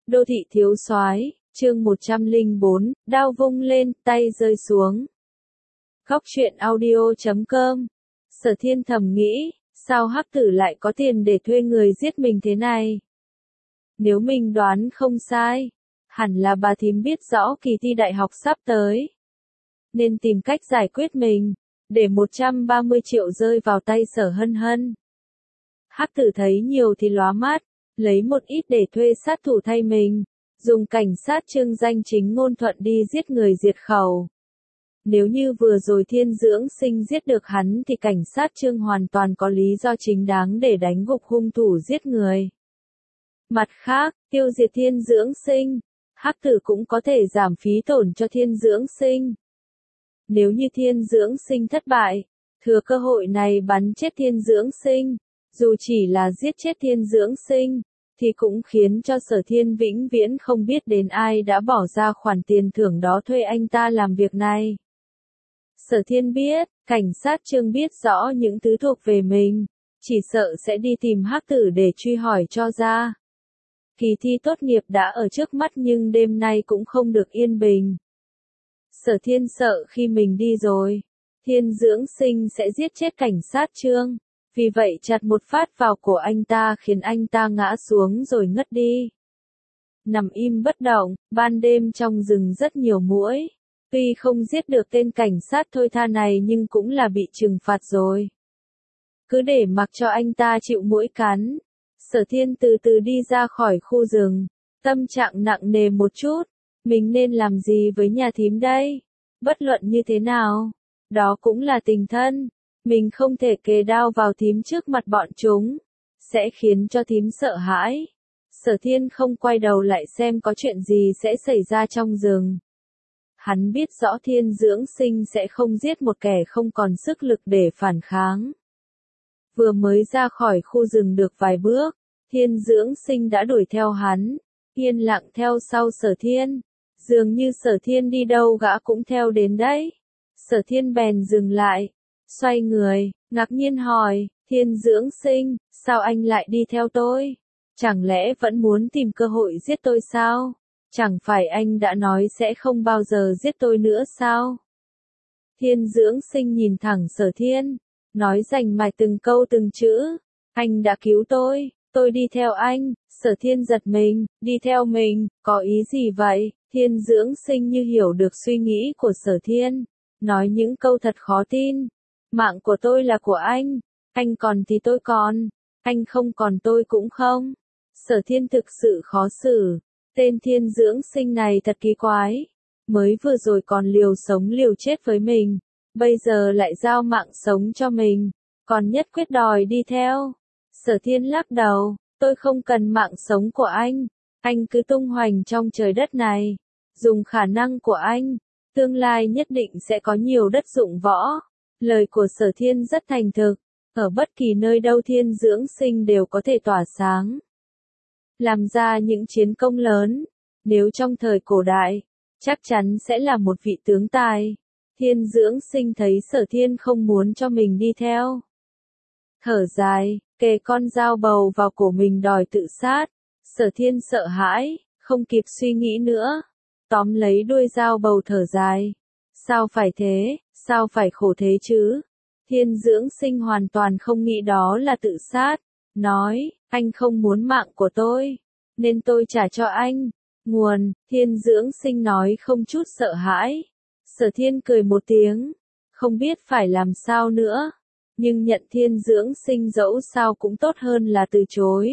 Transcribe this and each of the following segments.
Đô thị thiếu soái, chương 104, đao vung lên, tay rơi xuống. Góc truyện audio.com. Sở Thiên thầm nghĩ, sao Hắc Tử lại có tiền để thuê người giết mình thế này? Nếu mình đoán không sai, hẳn là bà thím biết rõ kỳ thi đại học sắp tới, nên tìm cách giải quyết mình, để 130 triệu rơi vào tay Sở Hân Hân. Hắc Tử thấy nhiều thì lóa mắt, lấy một ít để thuê sát thủ thay mình, dùng cảnh sát Trương danh chính ngôn thuận đi giết người diệt khẩu. Nếu như vừa rồi Thiên Dưỡng Sinh giết được hắn thì cảnh sát Trương hoàn toàn có lý do chính đáng để đánh gục hung thủ giết người. Mặt khác, tiêu diệt Thiên Dưỡng Sinh, Hắc Tử cũng có thể giảm phí tổn cho Thiên Dưỡng Sinh. Nếu như Thiên Dưỡng Sinh thất bại, thừa cơ hội này bắn chết Thiên Dưỡng Sinh, dù chỉ là giết chết Thiên Dưỡng Sinh, thì cũng khiến cho Sở Thiên vĩnh viễn không biết đến ai đã bỏ ra khoản tiền thưởng đó thuê anh ta làm việc này. Sở Thiên biết, cảnh sát Trương biết rõ những thứ thuộc về mình, chỉ sợ sẽ đi tìm Hắc Tử để truy hỏi cho ra. Kỳ thi tốt nghiệp đã ở trước mắt nhưng đêm nay cũng không được yên bình. Sở Thiên sợ khi mình đi rồi, Thiên Dưỡng Sinh sẽ giết chết cảnh sát Trương, vì vậy chặt một phát vào cổ anh ta khiến anh ta ngã xuống rồi ngất đi. Nằm im bất động, ban đêm trong rừng rất nhiều muỗi. Tuy không giết được tên cảnh sát thôi tha này nhưng cũng là bị trừng phạt rồi. Cứ để mặc cho anh ta chịu muỗi cắn. Sở Thiên từ từ đi ra khỏi khu rừng, tâm trạng nặng nề một chút. Mình nên làm gì với nhà thím đây? Bất luận như thế nào, đó cũng là tình thân. Mình không thể kề đao vào thím trước mặt bọn chúng, sẽ khiến cho thím sợ hãi. Sở Thiên không quay đầu lại xem có chuyện gì sẽ xảy ra trong rừng. Hắn biết rõ Thiên Dưỡng Sinh sẽ không giết một kẻ không còn sức lực để phản kháng. Vừa mới ra khỏi khu rừng được vài bước, Thiên Dưỡng Sinh đã đuổi theo hắn, yên lặng theo sau Sở Thiên. Dường như Sở Thiên đi đâu gã cũng theo đến đấy. Sở Thiên bèn dừng lại, xoay người, ngạc nhiên hỏi, Thiên Dưỡng Sinh, sao anh lại đi theo tôi? Chẳng lẽ vẫn muốn tìm cơ hội giết tôi sao? Chẳng phải anh đã nói sẽ không bao giờ giết tôi nữa sao? Thiên Dưỡng Sinh nhìn thẳng Sở Thiên, nói rành mạch từng câu từng chữ. Anh đã cứu tôi đi theo anh. Sở Thiên giật mình, đi theo mình, có ý gì vậy? Thiên Dưỡng Sinh như hiểu được suy nghĩ của Sở Thiên, nói những câu thật khó tin. Mạng của tôi là của anh còn thì tôi còn, anh không còn tôi cũng không. Sở Thiên thực sự khó xử, tên Thiên Dưỡng Sinh này thật kỳ quái, mới vừa rồi còn liều sống liều chết với mình, bây giờ lại giao mạng sống cho mình, còn nhất quyết đòi đi theo. Sở Thiên lắc đầu, tôi không cần mạng sống của anh cứ tung hoành trong trời đất này, dùng khả năng của anh, tương lai nhất định sẽ có nhiều đất dụng võ. Lời của Sở Thiên rất thành thực, ở bất kỳ nơi đâu Thiên Dưỡng Sinh đều có thể tỏa sáng, làm ra những chiến công lớn. Nếu trong thời cổ đại, chắc chắn sẽ là một vị tướng tài. Thiên Dưỡng Sinh thấy Sở Thiên không muốn cho mình đi theo, thở dài, kề con dao bầu vào cổ mình đòi tự sát. Sở Thiên sợ hãi, không kịp suy nghĩ nữa, tóm lấy đuôi dao bầu thở dài. Sao phải thế, sao phải khổ thế chứ? Thiên Dưỡng Sinh hoàn toàn không nghĩ đó là tự sát, nói, anh không muốn mạng của tôi, nên tôi trả cho anh. Nguồn, Thiên Dưỡng Sinh nói không chút sợ hãi. Sở Thiên cười một tiếng, không biết phải làm sao nữa, nhưng nhận Thiên Dưỡng Sinh dẫu sao cũng tốt hơn là từ chối.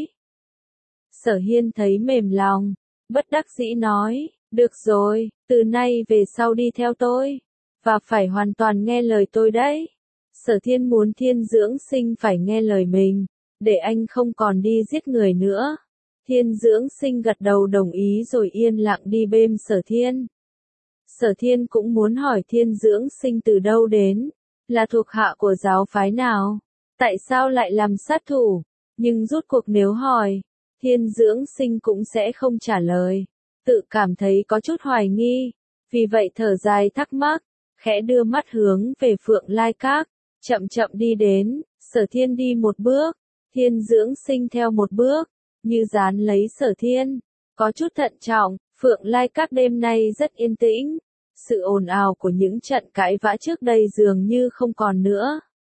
Sở Hiên thấy mềm lòng, bất đắc dĩ nói, được rồi, từ nay về sau đi theo tôi, và phải hoàn toàn nghe lời tôi đấy. Sở Thiên muốn Thiên Dưỡng Sinh phải nghe lời mình, để anh không còn đi giết người nữa. Thiên Dưỡng Sinh gật đầu đồng ý rồi yên lặng đi bên Sở Thiên. Sở Thiên cũng muốn hỏi Thiên Dưỡng Sinh từ đâu đến, là thuộc hạ của giáo phái nào, tại sao lại làm sát thủ, nhưng rốt cuộc nếu hỏi, Thiên Dưỡng Sinh cũng sẽ không trả lời, tự cảm thấy có chút hoài nghi, vì vậy thở dài thắc mắc, khẽ đưa mắt hướng về Phượng Lai Các, chậm chậm đi đến. Sở Thiên đi một bước, Thiên Dưỡng Sinh theo một bước, như dán lấy Sở Thiên. Có chút thận trọng, Phượng Lai Các đêm nay rất yên tĩnh. Sự ồn ào của những trận cãi vã trước đây dường như không còn nữa.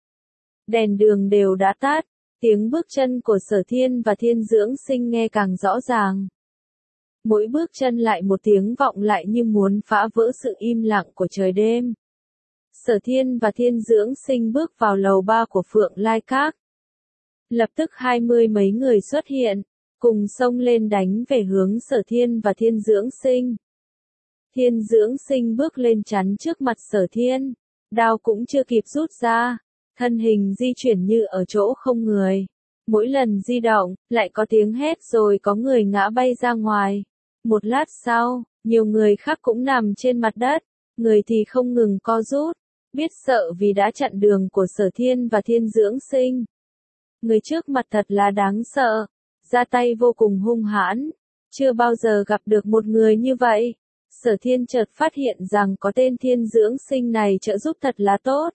Đèn đường đều đã tắt, tiếng bước chân của Sở Thiên và Thiên Dưỡng Sinh nghe càng rõ ràng. Mỗi bước chân lại một tiếng vọng lại như muốn phá vỡ sự im lặng của trời đêm. Sở Thiên và Thiên Dưỡng Sinh bước vào lầu 3 của Phượng Lai Các. Lập tức 20 mấy người xuất hiện, cùng xông lên đánh về hướng Sở Thiên và Thiên Dưỡng Sinh. Thiên Dưỡng Sinh bước lên chắn trước mặt Sở Thiên, đao cũng chưa kịp rút ra, thân hình di chuyển như ở chỗ không người. Mỗi lần di động, lại có tiếng hét rồi có người ngã bay ra ngoài. Một lát sau, nhiều người khác cũng nằm trên mặt đất, người thì không ngừng co rút, biết sợ vì đã chặn đường của Sở Thiên và Thiên Dưỡng Sinh. Người trước mặt thật là đáng sợ, ra tay vô cùng hung hãn, chưa bao giờ gặp được một người như vậy. Sở Thiên chợt phát hiện rằng có tên Thiên Dưỡng Sinh này trợ giúp thật là tốt.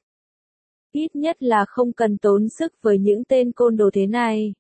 Ít nhất là không cần tốn sức với những tên côn đồ thế này.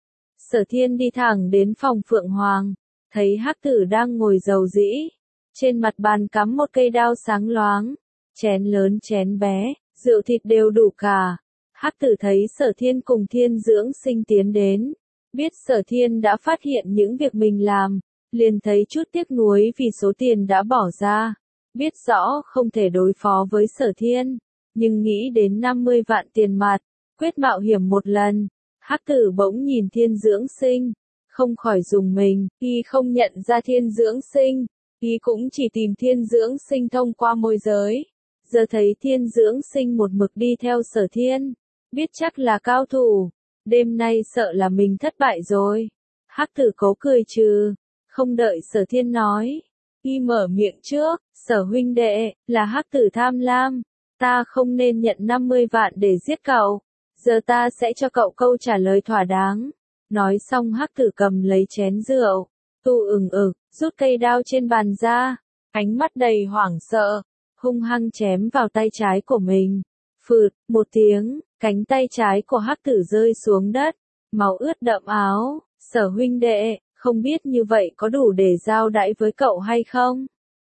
Sở Thiên đi thẳng đến phòng Phượng Hoàng, thấy Hắc Tử đang ngồi rầu rĩ. Trên mặt bàn cắm một cây đao sáng loáng, chén lớn chén bé, rượu thịt đều đủ cả. Hắc Tử thấy Sở Thiên cùng Thiên Dưỡng Sinh tiến đến, biết Sở Thiên đã phát hiện những việc mình làm, liền thấy chút tiếc nuối vì số tiền đã bỏ ra. Biết rõ không thể đối phó với Sở Thiên, nhưng nghĩ đến 50 vạn tiền mặt, quyết mạo hiểm một lần. Hắc Tử bỗng nhìn Thiên Dưỡng Sinh, không khỏi rùng mình, y không nhận ra Thiên Dưỡng Sinh, y cũng chỉ tìm Thiên Dưỡng Sinh thông qua môi giới. Giờ thấy Thiên Dưỡng Sinh một mực đi theo Sở Thiên, biết chắc là cao thủ, đêm nay sợ là mình thất bại rồi. Hắc Tử cố cười trừ, không đợi Sở Thiên nói, y mở miệng trước, Sở huynh đệ, là Hắc Tử tham lam, ta không nên nhận 50 vạn để giết cậu, giờ ta sẽ cho cậu câu trả lời thỏa đáng. Nói xong Hắc Tử cầm lấy chén rượu, tu rút cây đao trên bàn ra, ánh mắt đầy hoảng sợ, hung hăng chém vào tay trái của mình. Phụt, một tiếng, cánh tay trái của Hắc Tử rơi xuống đất, máu ướt đẫm áo. Sở huynh đệ, không biết như vậy có đủ để giao đãi với cậu hay không?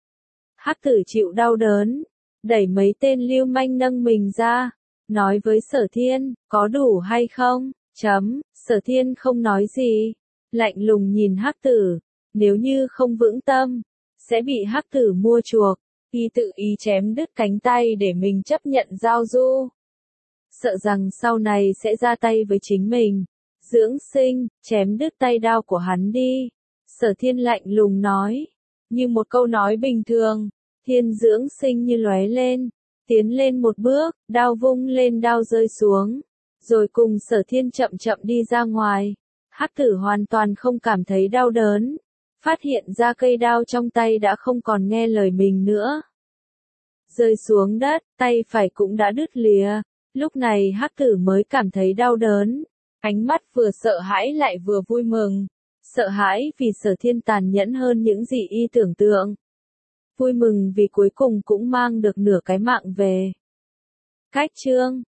Hắc Tử chịu đau đớn, đẩy mấy tên lưu manh nâng mình ra, nói với Sở Thiên, có đủ hay không? Sở Thiên không nói gì, lạnh lùng nhìn Hắc Tử, nếu như không vững tâm, sẽ bị Hắc Tử mua chuộc, y tự ý chém đứt cánh tay để mình chấp nhận giao du. Sợ rằng sau này sẽ ra tay với chính mình. Dưỡng Sinh, chém đứt tay đao của hắn đi. Sở Thiên lạnh lùng nói, như một câu nói bình thường. Thiên Dưỡng Sinh như lóe lên, tiến lên một bước, đao vung lên đao rơi xuống, rồi cùng Sở Thiên chậm chậm đi ra ngoài. Hắc Tử hoàn toàn không cảm thấy đau đớn, phát hiện ra cây đao trong tay đã không còn nghe lời mình nữa. Rơi xuống đất, tay phải cũng đã đứt lìa, lúc này Hắc Tử mới cảm thấy đau đớn, ánh mắt vừa sợ hãi lại vừa vui mừng. Sợ hãi vì Sở Thiên tàn nhẫn hơn những gì y tưởng tượng. Vui mừng vì cuối cùng cũng mang được nửa cái mạng về. Cách chương